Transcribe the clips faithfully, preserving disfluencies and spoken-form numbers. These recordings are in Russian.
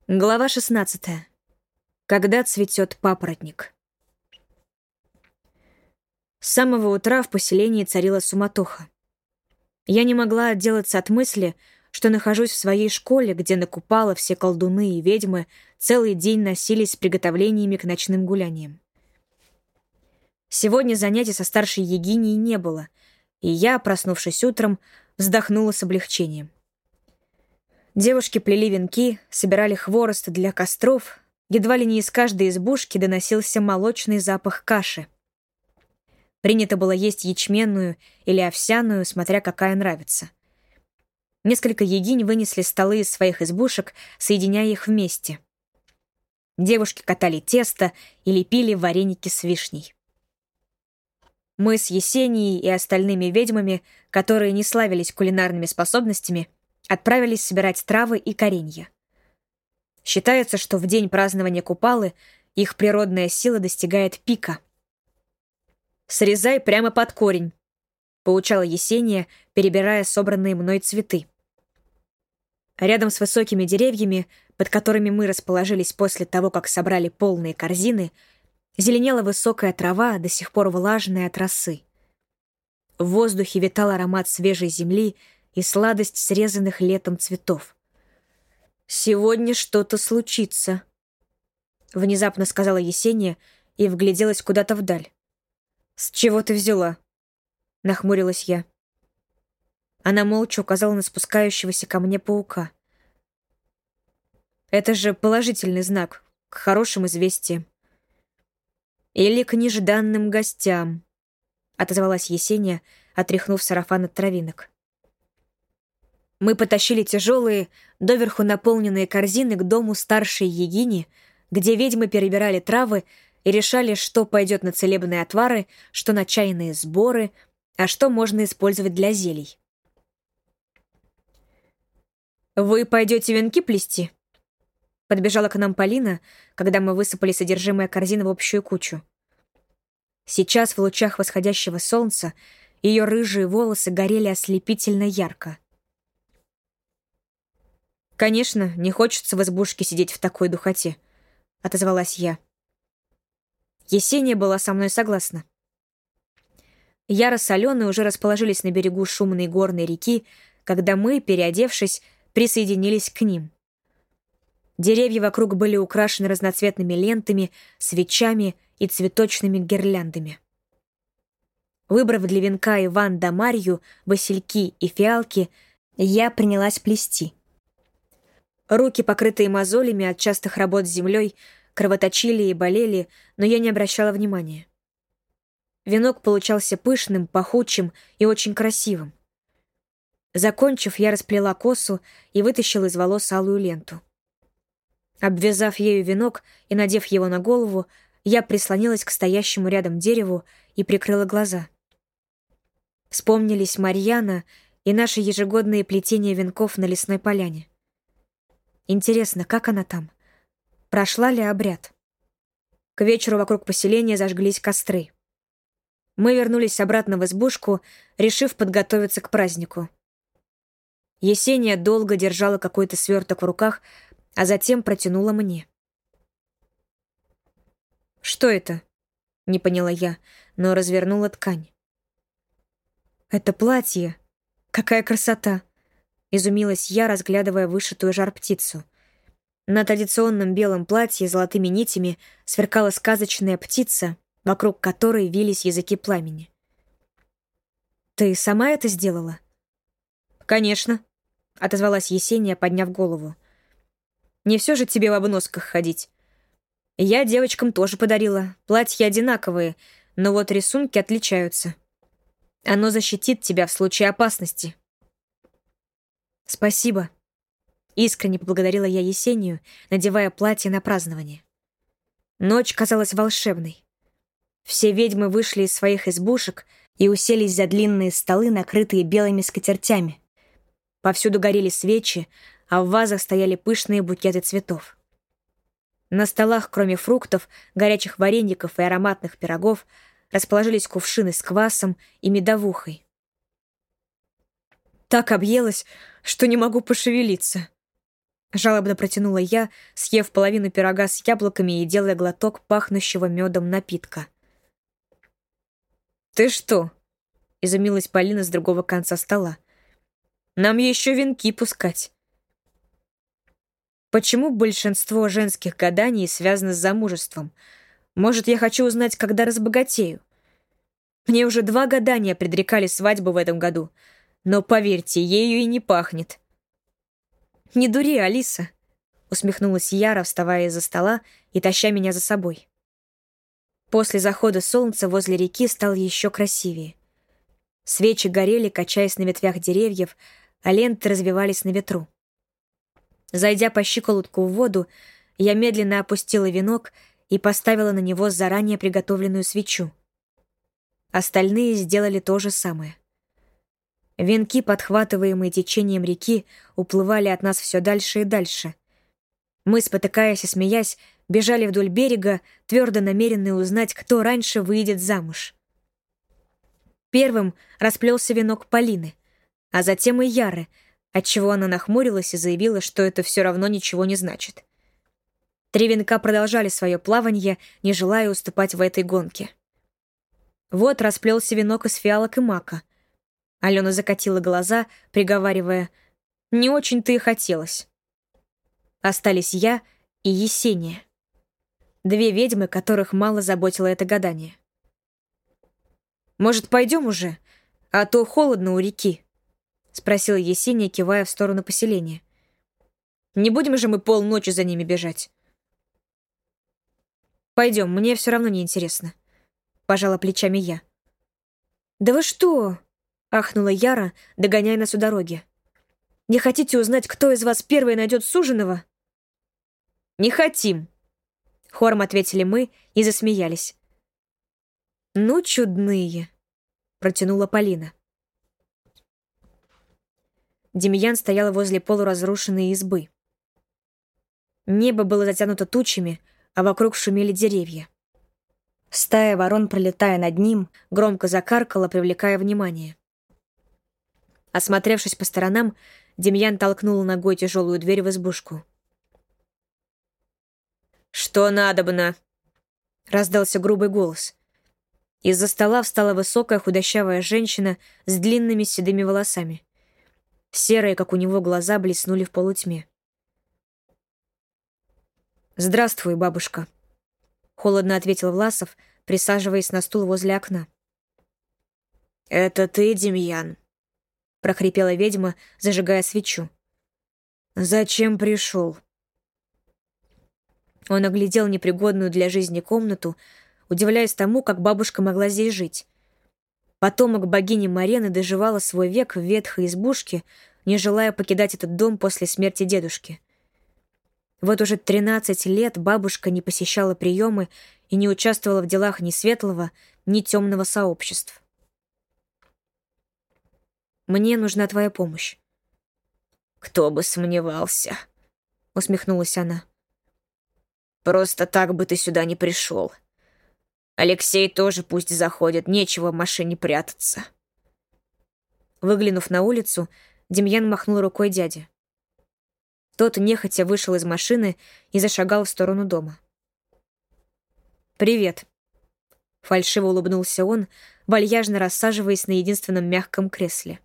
Глава шестнадцатая. Когда цветет папоротник. С самого утра в поселении царила суматоха. Я не могла отделаться от мысли, что нахожусь в своей школе, где на Купало все колдуны и ведьмы целый день носились с приготовлениями к ночным гуляниям. Сегодня занятий со старшей Егиней не было, и я, проснувшись утром, вздохнула с облегчением. Девушки плели венки, собирали хворост для костров. Едва ли не из каждой избушки доносился молочный запах каши. Принято было есть ячменную или овсяную, смотря какая нравится. Несколько егинь вынесли столы из своих избушек, соединяя их вместе. Девушки катали тесто и лепили вареники с вишней. Мы с Есенией и остальными ведьмами, которые не славились кулинарными способностями, отправились собирать травы и коренья. Считается, что в день празднования Купалы их природная сила достигает пика. «Срезай прямо под корень», — поучала Есения, перебирая собранные мной цветы. Рядом с высокими деревьями, под которыми мы расположились после того, как собрали полные корзины, зеленела высокая трава, до сих пор влажная от росы. В воздухе витал аромат свежей земли и сладость срезанных летом цветов. «Сегодня что-то случится», — внезапно сказала Есения и вгляделась куда-то вдаль. «С чего ты взяла?» — нахмурилась я. Она молча указала на спускающегося ко мне паука. «Это же положительный знак, к хорошим известиям». «Или к нежданным гостям», — отозвалась Есения, отряхнув сарафан от травинок. Мы потащили тяжелые, доверху наполненные корзины к дому старшей Егини, где ведьмы перебирали травы и решали, что пойдет на целебные отвары, что на чайные сборы, а что можно использовать для зелий. «Вы пойдете венки плести?» Подбежала к нам Полина, когда мы высыпали содержимое корзины в общую кучу. Сейчас в лучах восходящего солнца ее рыжие волосы горели ослепительно ярко. «Конечно, не хочется в избушке сидеть в такой духоте», — отозвалась я. Есения была со мной согласна. Яра с Аленой уже расположились на берегу шумной горной реки, когда мы, переодевшись, присоединились к ним. Деревья вокруг были украшены разноцветными лентами, свечами и цветочными гирляндами. Выбрав для венка Иван да Марью, васильки и фиалки, я принялась плести. Руки, покрытые мозолями от частых работ с землей, кровоточили и болели, но я не обращала внимания. Венок получался пышным, пахучим и очень красивым. Закончив, я расплела косу и вытащила из волос алую ленту. Обвязав ею венок и надев его на голову, я прислонилась к стоящему рядом дереву и прикрыла глаза. Вспомнились Марьяна и наши ежегодные плетения венков на лесной поляне. Интересно, как она там? Прошла ли обряд? К вечеру вокруг поселения зажглись костры. Мы вернулись обратно в избушку, решив подготовиться к празднику. Есения долго держала какой-то сверток в руках, а затем протянула мне. «Что это?» — не поняла я, но развернула ткань. «Это платье. Какая красота!» — изумилась я, разглядывая вышитую жар-птицу. На традиционном белом платье с золотыми нитями сверкала сказочная птица, вокруг которой вились языки пламени. «Ты сама это сделала?» «Конечно», — отозвалась Есения, подняв голову. «Не все же тебе в обносках ходить. Я девочкам тоже подарила. Платья одинаковые, но вот рисунки отличаются. Оно защитит тебя в случае опасности». «Спасибо», — искренне поблагодарила я Есению, надевая платье на празднование. Ночь казалась волшебной. Все ведьмы вышли из своих избушек и уселись за длинные столы, накрытые белыми скатертями. Повсюду горели свечи, а в вазах стояли пышные букеты цветов. На столах, кроме фруктов, горячих вареников и ароматных пирогов, расположились кувшины с квасом и медовухой. Так объелась, что не могу пошевелиться. Жалобно протянула я, съев половину пирога с яблоками и делая глоток пахнущего медом напитка. «Ты что?» — изумилась Полина с другого конца стола. «Нам еще венки пускать». Почему большинство женских гаданий связано с замужеством? Может, я хочу узнать, когда разбогатею? Мне уже два гадания предрекали свадьбу в этом году, но, поверьте, ею и не пахнет. «Не дури, Алиса», — усмехнулась Яра, вставая из-за стола и таща меня за собой. После захода солнца возле реки стало еще красивее. Свечи горели, качаясь на ветвях деревьев, а ленты развивались на ветру. Зайдя по щиколотку в воду, я медленно опустила венок и поставила на него заранее приготовленную свечу. Остальные сделали то же самое. Венки, подхватываемые течением реки, уплывали от нас все дальше и дальше. Мы, спотыкаясь и смеясь, бежали вдоль берега, твердо намеренные узнать, кто раньше выйдет замуж. Первым расплелся венок Полины, а затем и Яры, отчего она нахмурилась и заявила, что это все равно ничего не значит. Три венка продолжали свое плаванье, не желая уступать в этой гонке. Вот расплелся венок из фиалок и мака. Алена закатила глаза, приговаривая: «Не очень-то и хотелось». Остались я и Есения. Две ведьмы, которых мало заботило это гадание. «Может, пойдем уже? А то холодно у реки», — спросила Есения, кивая в сторону поселения. «Не будем же мы полночи за ними бежать?» «Пойдем, мне все равно не интересно», — пожала плечами я. «Да вы что?» — ахнула Яра, догоняя нас у дороги. «Не хотите узнать, кто из вас первый найдет суженого?» «Не хотим», — хором ответили мы и засмеялись. «Ну, чудные», — протянула Полина. Демьян стоял возле полуразрушенной избы. Небо было затянуто тучами, а вокруг шумели деревья. Стая ворон, пролетая над ним, громко закаркала, привлекая внимание. Осмотревшись по сторонам, Демьян толкнул ногой тяжелую дверь в избушку. «Что надобно?» — раздался грубый голос. Из-за стола встала высокая худощавая женщина с длинными седыми волосами. Серые, как у него, глаза блеснули в полутьме. «Здравствуй, бабушка», — холодно ответил Власов, присаживаясь на стул возле окна. «Это ты, Демьян?» — прохрипела ведьма, зажигая свечу. «Зачем пришел?» Он оглядел непригодную для жизни комнату, удивляясь тому, как бабушка могла здесь жить. Потомок богини Марены доживала свой век в ветхой избушке, не желая покидать этот дом после смерти дедушки. Вот уже тринадцать лет бабушка не посещала приемы и не участвовала в делах ни светлого, ни темного сообществ. «Мне нужна твоя помощь». «Кто бы сомневался», — усмехнулась она. «Просто так бы ты сюда не пришел. Алексей тоже пусть заходит, нечего в машине прятаться». Выглянув на улицу, Демьян махнул рукой дяде. Тот нехотя вышел из машины и зашагал в сторону дома. «Привет», — фальшиво улыбнулся он, вальяжно рассаживаясь на единственном мягком кресле.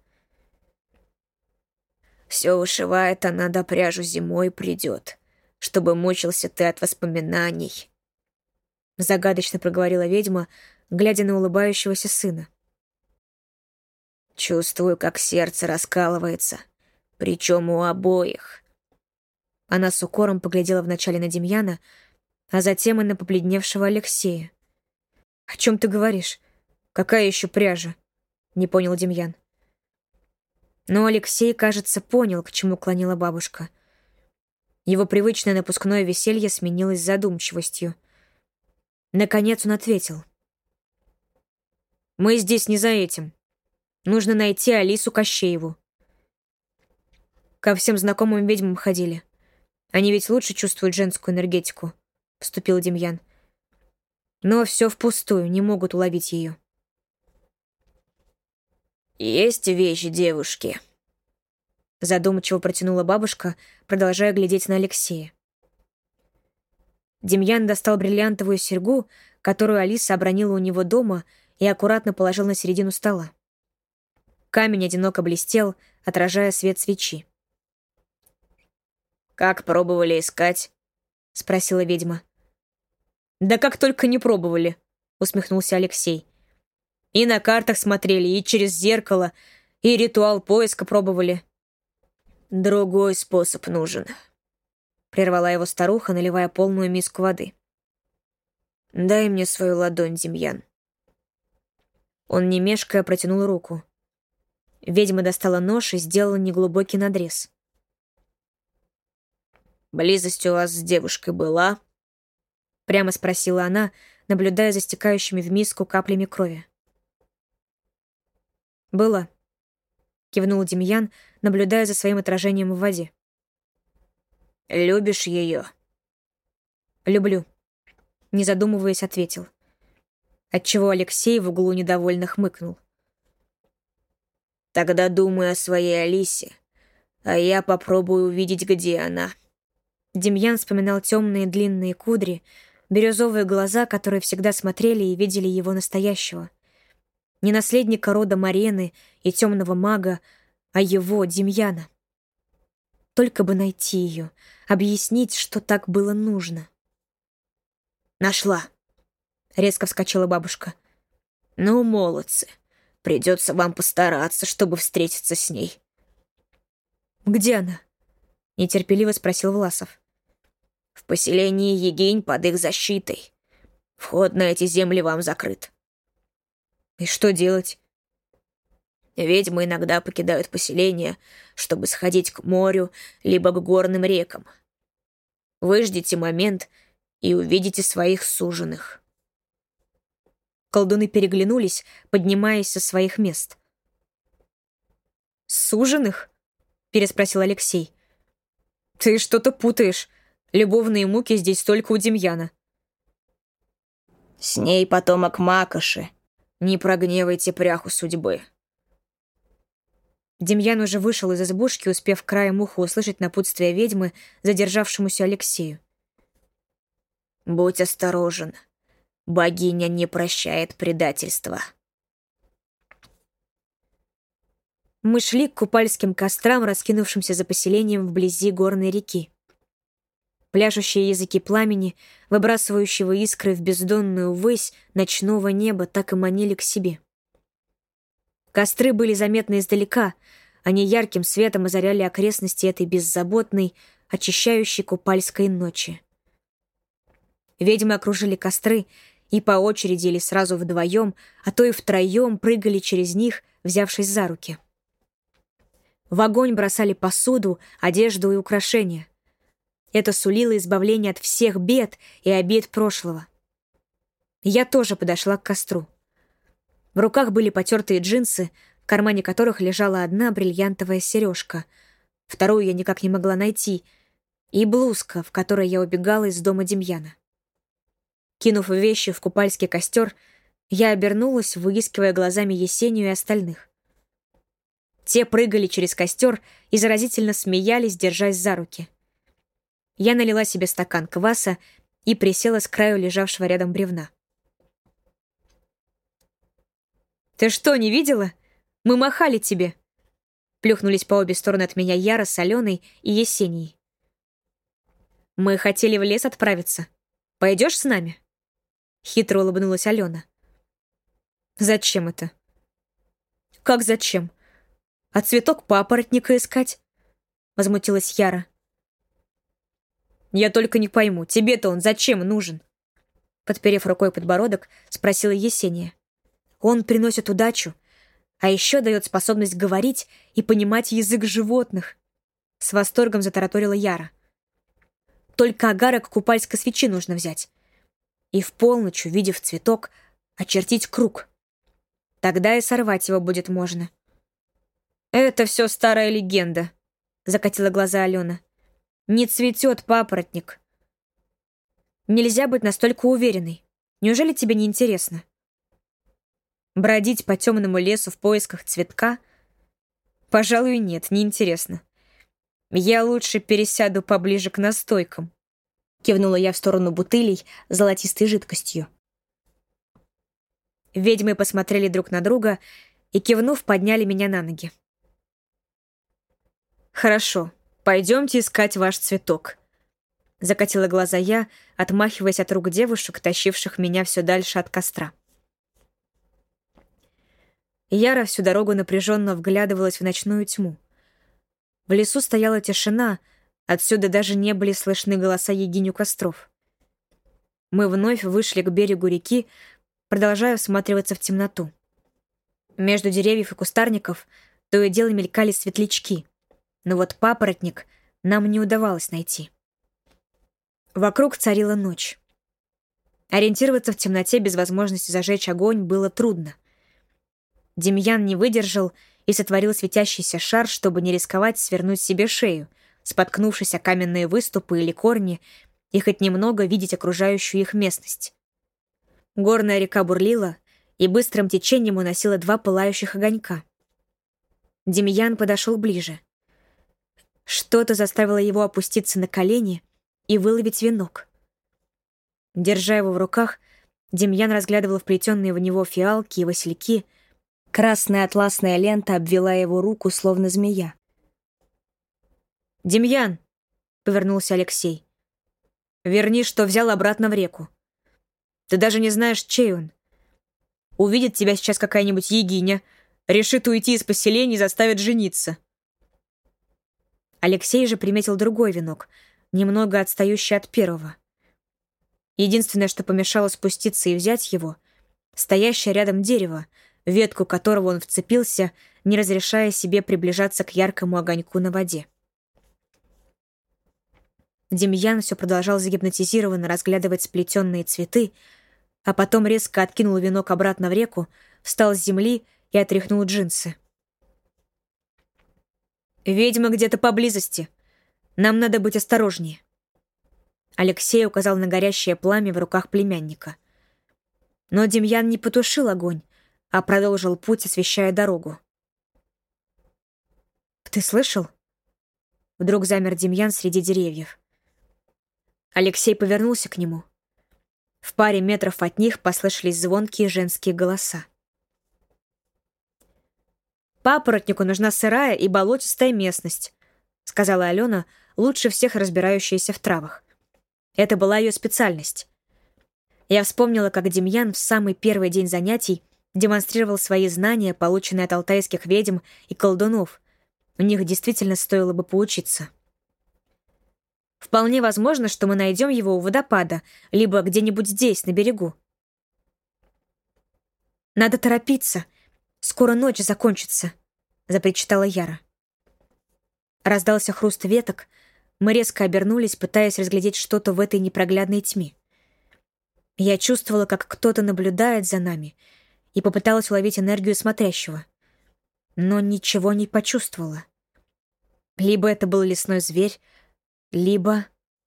«Все вышивает она до пряжу зимой придет, чтобы мучился ты от воспоминаний», — загадочно проговорила ведьма, глядя на улыбающегося сына. «Чувствую, как сердце раскалывается, причем у обоих». Она с укором поглядела вначале на Демьяна, а затем и на побледневшего Алексея. «О чем ты говоришь? Какая еще пряжа?» — не понял Демьян. Но Алексей, кажется, понял, к чему клонила бабушка. Его привычное напускное веселье сменилось задумчивостью. Наконец он ответил. «Мы здесь не за этим. Нужно найти Алису Кощееву». «Ко всем знакомым ведьмам ходили. Они ведь лучше чувствуют женскую энергетику», — вступил Демьян. «Но все впустую, не могут уловить ее». «Есть вещи, девушки», задумчиво протянула бабушка, продолжая глядеть на Алексея. Демьян достал бриллиантовую серьгу, которую Алиса обронила у него дома, и аккуратно положил на середину стола. Камень одиноко блестел, отражая свет свечи. «Как пробовали искать?» — спросила ведьма. «Да как только не пробовали», — усмехнулся Алексей. «И на картах смотрели, и через зеркало, и ритуал поиска пробовали». «Другой способ нужен», — прервала его старуха, наливая полную миску воды. «Дай мне свою ладонь, Демьян». Он, не мешкая, протянул руку. Ведьма достала нож и сделала неглубокий надрез. «Близость у вас с девушкой была?» — прямо спросила она, наблюдая за стекающими в миску каплями крови. «Была», — кивнул Демьян, наблюдая за своим отражением в воде. «Любишь ее?» «Люблю», — не задумываясь, ответил. Отчего Алексей в углу недовольно хмыкнул. «Тогда думай о своей Алисе, а я попробую увидеть, где она». Демьян вспоминал темные длинные кудри, бирюзовые глаза, которые всегда смотрели и видели его настоящего. Не наследника рода Марены и темного мага, а его, Демьяна. Только бы найти ее, объяснить, что так было нужно. «Нашла!» — резко вскочила бабушка. «Ну, молодцы, придется вам постараться, чтобы встретиться с ней». «Где она?» — нетерпеливо спросил Власов. «В поселении Егинь под их защитой. Вход на эти земли вам закрыт». «И что делать?» «Ведьмы иногда покидают поселение, чтобы сходить к морю либо к горным рекам. Выждите момент и увидите своих суженых». Колдуны переглянулись, поднимаясь со своих мест. «Суженых?» — переспросил Алексей. «Ты что-то путаешь. Любовные муки здесь только у Демьяна». «С ней потомок Макоши. Не прогневайте пряху судьбы». Демьян уже вышел из избушки, успев краем уха услышать напутствие ведьмы, задержавшемуся Алексею. «Будь осторожен. Богиня не прощает предательства». Мы шли к купальским кострам, раскинувшимся за поселением вблизи горной реки. Пляшущие языки пламени, выбрасывающего искры в бездонную высь ночного неба, так и манили к себе. Костры были заметны издалека, они ярким светом озаряли окрестности этой беззаботной, очищающей купальской ночи. Ведьмы окружили костры и по очереди или сразу вдвоем, а то и втроем прыгали через них, взявшись за руки. В огонь бросали посуду, одежду и украшения. Это сулило избавление от всех бед и обид прошлого. Я тоже подошла к костру. В руках были потертые джинсы, в кармане которых лежала одна бриллиантовая сережка, вторую я никак не могла найти, и блузка, в которой я убегала из дома Демьяна. Кинув вещи в купальский костер, я обернулась, выискивая глазами Есению и остальных. Те прыгали через костер и заразительно смеялись, держась за руки. Я налила себе стакан кваса и присела с краю лежавшего рядом бревна. «Ты что, не видела? Мы махали тебе!» Плюхнулись по обе стороны от меня Яра с Аленой и Есенией. «Мы хотели в лес отправиться. Пойдешь с нами?» Хитро улыбнулась Алена. «Зачем это?» «Как зачем? А цветок папоротника искать?» Возмутилась Яра. «Я только не пойму, тебе-то он зачем нужен?» Подперев рукой подбородок, спросила Есения. «Он приносит удачу, а еще дает способность говорить и понимать язык животных», с восторгом затараторила Яра. «Только агарок купальской свечи нужно взять. И в полночь, увидев цветок, очертить круг. Тогда и сорвать его будет можно». «Это все старая легенда», — закатила глаза Алена. «Не цветет папоротник». «Нельзя быть настолько уверенной. Неужели тебе не интересно?» Бродить по темному лесу в поисках цветка? Пожалуй, нет, неинтересно. Я лучше пересяду поближе к настойкам. Кивнула я в сторону бутылей с золотистой жидкостью. Ведьмы посмотрели друг на друга и, кивнув, подняли меня на ноги. «Хорошо, пойдемте искать ваш цветок», — закатила глаза я, отмахиваясь от рук девушек, тащивших меня все дальше от костра. Яра всю дорогу напряженно вглядывалась в ночную тьму. В лесу стояла тишина, отсюда даже не были слышны голоса ягинь костров. Мы вновь вышли к берегу реки, продолжая всматриваться в темноту. Между деревьев и кустарников то и дело мелькали светлячки, но вот папоротник нам не удавалось найти. Вокруг царила ночь. Ориентироваться в темноте без возможности зажечь огонь было трудно. Демьян не выдержал и сотворил светящийся шар, чтобы не рисковать свернуть себе шею, споткнувшись о каменные выступы или корни, и хоть немного видеть окружающую их местность. Горная река бурлила и быстрым течением уносила два пылающих огонька. Демьян подошел ближе. Что-то заставило его опуститься на колени и выловить венок. Держа его в руках, Демьян разглядывал вплетенные в него фиалки и васильки. Красная атласная лента обвела его руку, словно змея. «Демьян!» — повернулся Алексей. «Верни, что взял, обратно в реку. Ты даже не знаешь, чей он. Увидит тебя сейчас какая-нибудь ягиня, решит уйти из поселения и заставит жениться». Алексей же приметил другой венок, немного отстающий от первого. Единственное, что помешало спуститься и взять его — стоящее рядом дерево, ветку которого он вцепился, не разрешая себе приближаться к яркому огоньку на воде. Демьян все продолжал загипнотизированно разглядывать сплетенные цветы, а потом резко откинул венок обратно в реку, встал с земли и отряхнул джинсы. «Ведьма где-то поблизости. Нам надо быть осторожнее». Алексей указал на горящее пламя в руках племянника. Но Демьян не потушил огонь, а продолжил путь, освещая дорогу. «Ты слышал?» Вдруг замер Демьян среди деревьев. Алексей повернулся к нему. В паре метров от них послышались звонкие женские голоса. «Папоротнику нужна сырая и болотистая местность», — сказала Алена, лучше всех разбирающаяся в травах. Это была ее специальность. Я вспомнила, как Демьян в самый первый день занятий демонстрировал свои знания, полученные от алтайских ведьм и колдунов. У них действительно стоило бы поучиться. Вполне возможно, что мы найдем его у водопада, либо где-нибудь здесь, на берегу. «Надо торопиться. Скоро ночь закончится», — запричитала Яра. Раздался хруст веток. Мы резко обернулись, пытаясь разглядеть что-то в этой непроглядной тьме. Я чувствовала, как кто-то наблюдает за нами, и попыталась уловить энергию смотрящего. Но ничего не почувствовала. Либо это был лесной зверь, либо...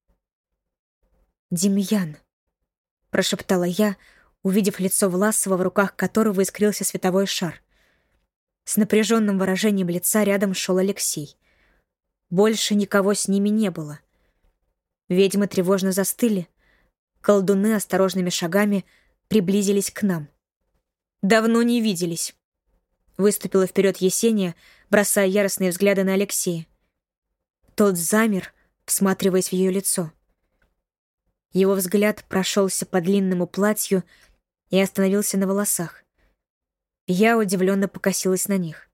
«Демьян», — прошептала я, увидев лицо Власова, в руках которого искрился световой шар. С напряженным выражением лица рядом шел Алексей. Больше никого с ними не было. Ведьмы тревожно застыли. Колдуны осторожными шагами приблизились к нам. «Давно не виделись», — выступила вперед Есения, бросая яростные взгляды на Алексея. Тот замер, всматриваясь в ее лицо. Его взгляд прошелся по длинному платью и остановился на волосах. Я удивленно покосилась на них.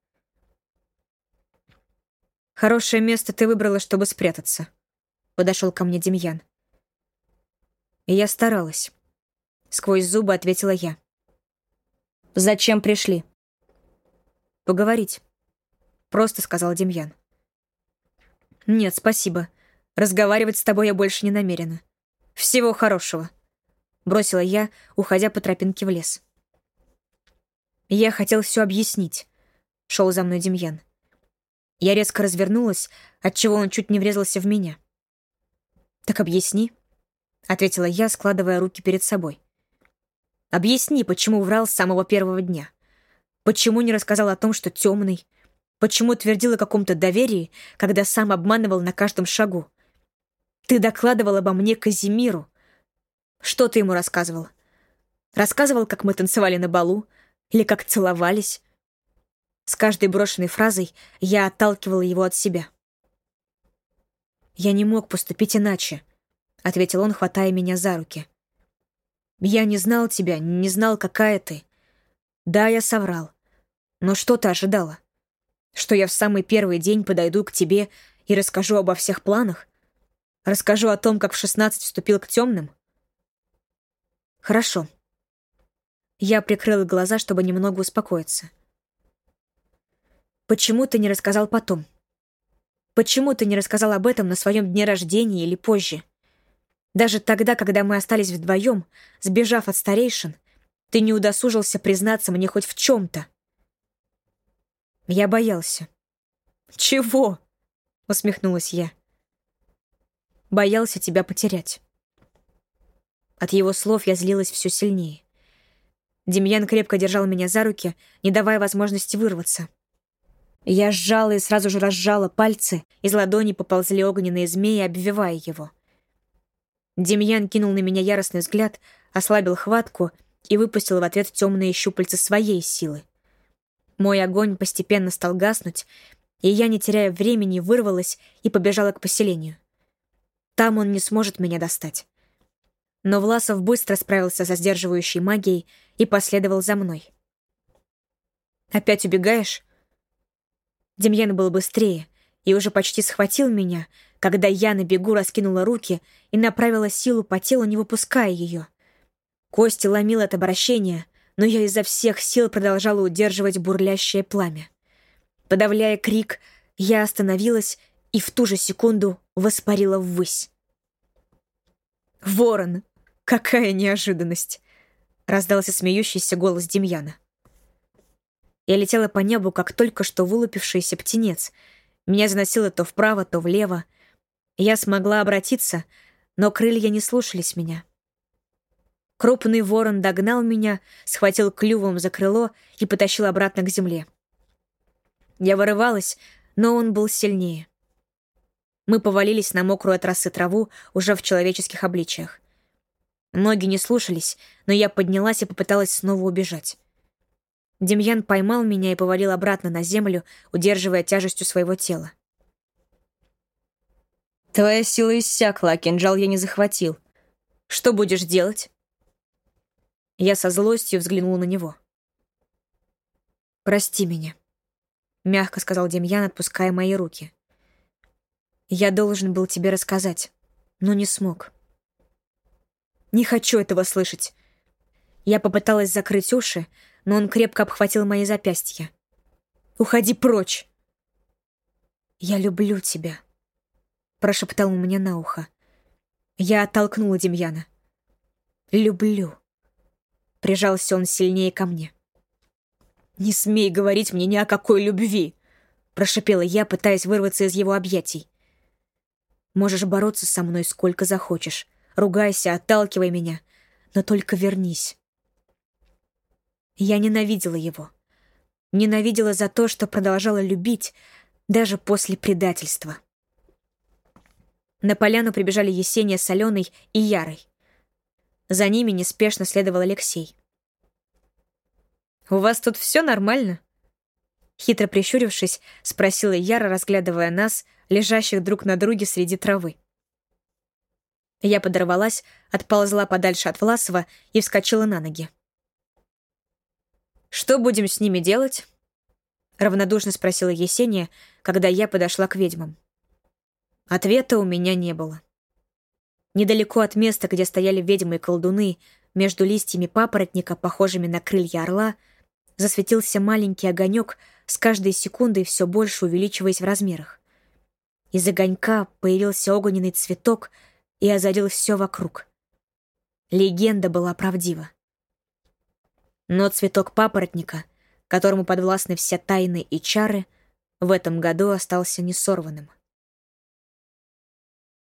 «Хорошее место ты выбрала, чтобы спрятаться», — подошел ко мне Демьян. И я старалась. Сквозь зубы ответила я. «Зачем пришли?» «Поговорить», — просто сказал Демьян. «Нет, спасибо. Разговаривать с тобой я больше не намерена. Всего хорошего», — бросила я, уходя по тропинке в лес. «Я хотел все объяснить», — шел за мной Демьян. Я резко развернулась, отчего он чуть не врезался в меня. «Так объясни», — ответила я, складывая руки перед собой. «Объясни, почему врал с самого первого дня. Почему не рассказал о том, что темный? Почему твердил о каком-то доверии, когда сам обманывал на каждом шагу? Ты докладывал обо мне Казимиру. Что ты ему рассказывал? Рассказывал, как мы танцевали на балу? Или как целовались? С каждой брошенной фразой я отталкивала его от себя. «Я не мог поступить иначе», — ответил он, хватая меня за руки. «Я не знал тебя, не знал, какая ты. Да, я соврал. Но что ты ожидала? Что я в самый первый день подойду к тебе и расскажу обо всех планах? Расскажу о том, как в шестнадцать вступил к темным?» «Хорошо». Я прикрыла глаза, чтобы немного успокоиться. «Почему ты не рассказал потом? Почему ты не рассказал об этом на своем дне рождения или позже? Даже тогда, когда мы остались вдвоем, сбежав от старейшин, ты не удосужился признаться мне хоть в чем-то». Я боялся. «Чего?» — усмехнулась я. «Боялся тебя потерять». От его слов я злилась все сильнее. Демьян крепко держал меня за руки, не давая возможности вырваться. Я сжала и сразу же разжала пальцы, из ладони поползли огненные змеи, обвивая его. Демьян кинул на меня яростный взгляд, ослабил хватку и выпустил в ответ темные щупальца своей силы. Мой огонь постепенно стал гаснуть, и я, не теряя времени, вырвалась и побежала к поселению. Там он не сможет меня достать. Но Власов быстро справился со сдерживающей магией и последовал за мной. «Опять убегаешь?» Демьян был быстрее и уже почти схватил меня, когда я на бегу раскинула руки и направила силу по телу, не выпуская ее. Кости ломило от обращения, но я изо всех сил продолжала удерживать бурлящее пламя. Подавляя крик, я остановилась и в ту же секунду воспарила ввысь. «Ворон! Какая неожиданность!» — раздался смеющийся голос Демьяна. Я летела по небу, как только что вылупившийся птенец. Меня заносило то вправо, то влево. Я смогла обратиться, но крылья не слушались меня. Крупный ворон догнал меня, схватил клювом за крыло и потащил обратно к земле. Я вырывалась, но он был сильнее. Мы повалились на мокрую от росы траву уже в человеческих обличиях. Ноги не слушались, но я поднялась и попыталась снова убежать. Демьян поймал меня и повалил обратно на землю, удерживая тяжестью своего тела. «Твоя сила иссякла, а кинжал я не захватил. Что будешь делать?» Я со злостью взглянула на него. «Прости меня», — мягко сказал Демьян, отпуская мои руки. «Я должен был тебе рассказать, но не смог». «Не хочу этого слышать». Я попыталась закрыть уши, но он крепко обхватил мои запястья. «Уходи прочь!» «Я люблю тебя», — прошептал он мне на ухо. Я оттолкнула Демьяна. «Люблю». Прижался он сильнее ко мне. «Не смей говорить мне ни о какой любви!» — прошипела я, пытаясь вырваться из его объятий. «Можешь бороться со мной сколько захочешь. Ругайся, отталкивай меня, но только вернись». Я ненавидела его. Ненавидела за то, что продолжала любить, даже после предательства. На поляну прибежали Есения с Аленой и Ярой. За ними неспешно следовал Алексей. «У вас тут все нормально?» Хитро прищурившись, спросила Яра, разглядывая нас, лежащих друг на друге среди травы. Я подорвалась, отползла подальше от Власова и вскочила на ноги. «Что будем с ними делать?» — равнодушно спросила Есения, когда я подошла к ведьмам. Ответа у меня не было. Недалеко от места, где стояли ведьмы и колдуны, между листьями папоротника, похожими на крылья орла, засветился маленький огонек, с каждой секундой все больше увеличиваясь в размерах. Из огонька появился огненный цветок и озарил все вокруг. Легенда была правдива. Но цветок папоротника, которому подвластны все тайны и чары, в этом году остался несорванным.